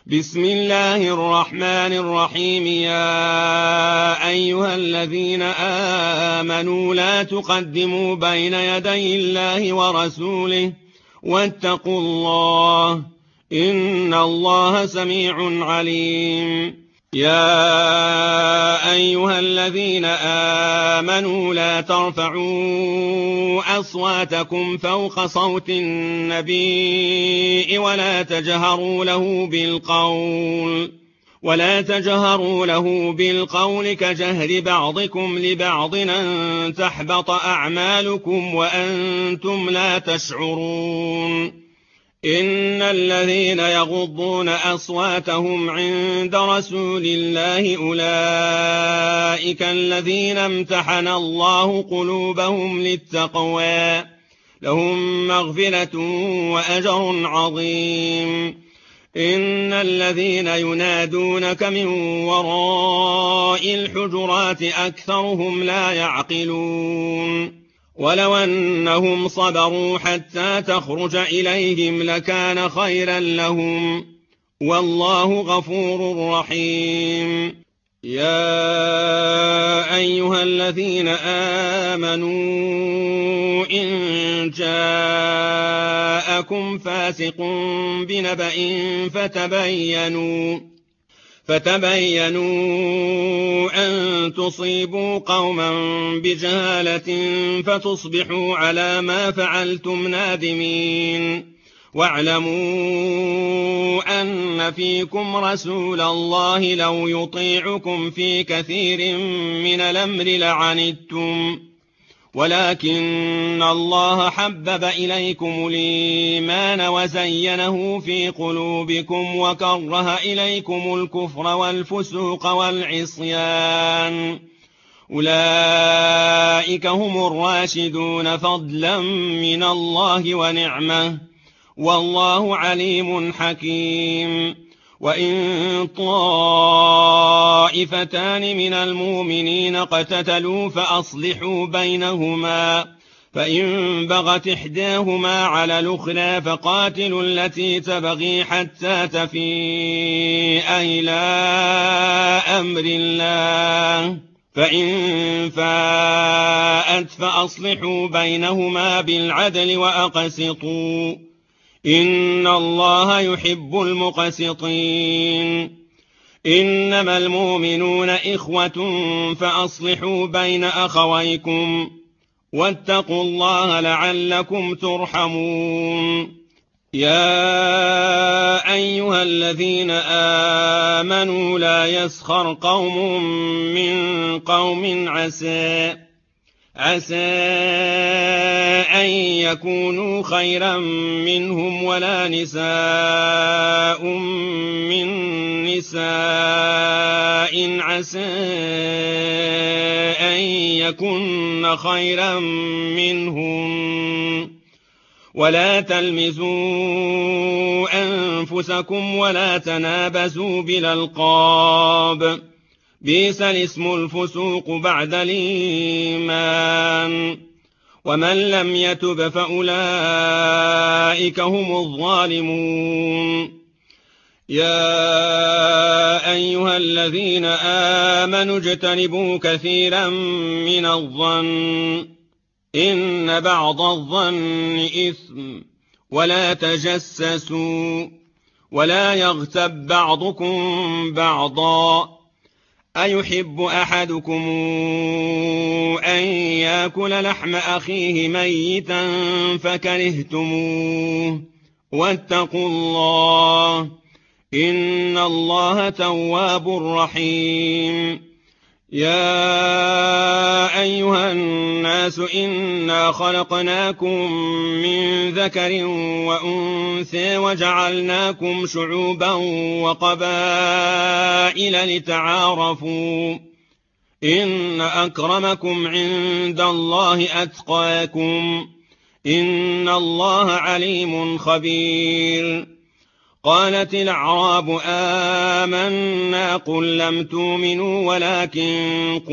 بسم الله الرحمن الرحيم. يا أيها الذين آمنوا لا تقدموا بين يدي الله ورسوله واتقوا الله، إن الله سميع عليم. يا أيها الذين آمنوا لا ترفعوا أصواتكم فوق صوت النبي ولا تجهروا له بالقول كجهر بعضكم لبعض أن تحبط أعمالكم وأنتم لا تشعرون. إن الذين يغضون أصواتهم عند رسول الله أولئك الذين امتحن الله قلوبهم للتقوى، لهم مغفرة وأجر عظيم. إن الذين ينادونك من وراء الحجرات أكثرهم لا يعقلون. ولو أنهم صبروا حتى تخرج إليهم لكان خيرا لهم، والله غفور رحيم. يا أيها الذين آمنوا إن جاءكم فاسق بنبأ فتبينوا أن تصيبوا قوما بجهالة فتصبحوا على ما فعلتم نادمين. واعلموا أن فيكم رسول الله لو يطيعكم في كثير من الأمر لعنتم، ولكن الله حبب إليكم الإيمان وزينه في قلوبكم وكره إليكم الكفر والفسوق والعصيان، أولئك هم الراشدون فضلا من الله ونعمة، والله عليم حكيم. وإن طائفتان من المؤمنين اقتتلوا فأصلحوا بينهما، فإن بغت إحداهما على الأخرى فقاتلوا التي تبغي حتى تفيء إلى أمر الله، فإن فاءت فأصلحوا بينهما بالعدل وأقسطوا، إن الله يحب المقسطين. إنما المؤمنون إخوة فأصلحوا بين أخويكم واتقوا الله لعلكم ترحمون. يا أيها الذين آمنوا لا يسخر قوم من قوم عسى أن يكونوا خيرا منهم، ولا نساء من نساء عسى أن يكن خيرا منهم. ولا تلمزوا أنفسكم ولا تنابزوا بالألقاب، بئس الاسم الفسوق بعد الإيمان، ومن لم يتب فأولئك هم الظالمون. يا أيها الذين آمنوا اجتنبوا كثيرا من الظن، إن بعض الظن إثم، ولا تجسسوا، ولا يغتب بعضكم بعضا، أيحب أحدكم أن يأكل لحم أخيه ميتا فكرهتموه، واتقوا الله، إن الله تواب رحيم. يا أيها الناس إنا خلقناكم من ذكر وأنثى وجعلناكم شعوبا وقبائل لتعارفوا، إن أكرمكم عند الله أتقاكم، إن الله عليم خبير. قالت الأعراب آمنا، قل لم تؤمنوا ولكن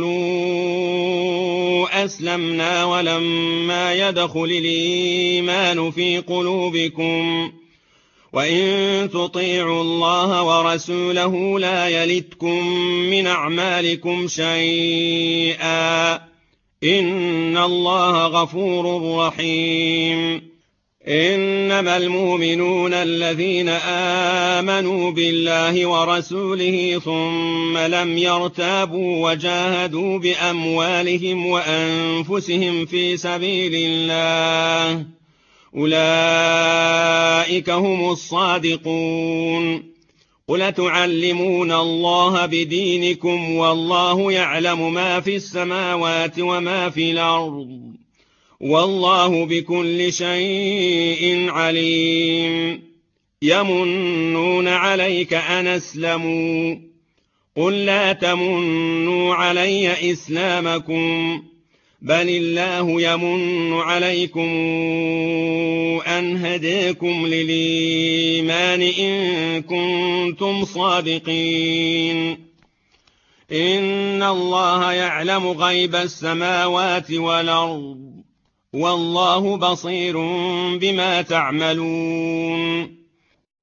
قولوا أسلمنا ولما يدخل الإيمان في قلوبكم، وإن تطيعوا الله ورسوله لا يلتكم من أعمالكم شيئا إن الله غفور رحيم إنما المؤمنون الذين آمنوا بالله ورسوله ثم لم يرتابوا وجاهدوا بأموالهم وأنفسهم في سبيل الله أولئك هم الصادقون قل تعلمون الله بدينكم والله يعلم ما في السماوات وما في الأرض والله بكل شيء عليم يمنون عليك أن أسلموا قل لا تمنوا علي إسلامكم بل الله يمن عليكم أن هداكم للإيمان إن كنتم صادقين إن الله يعلم غيب السماوات والأرض والله بصير بما تعملون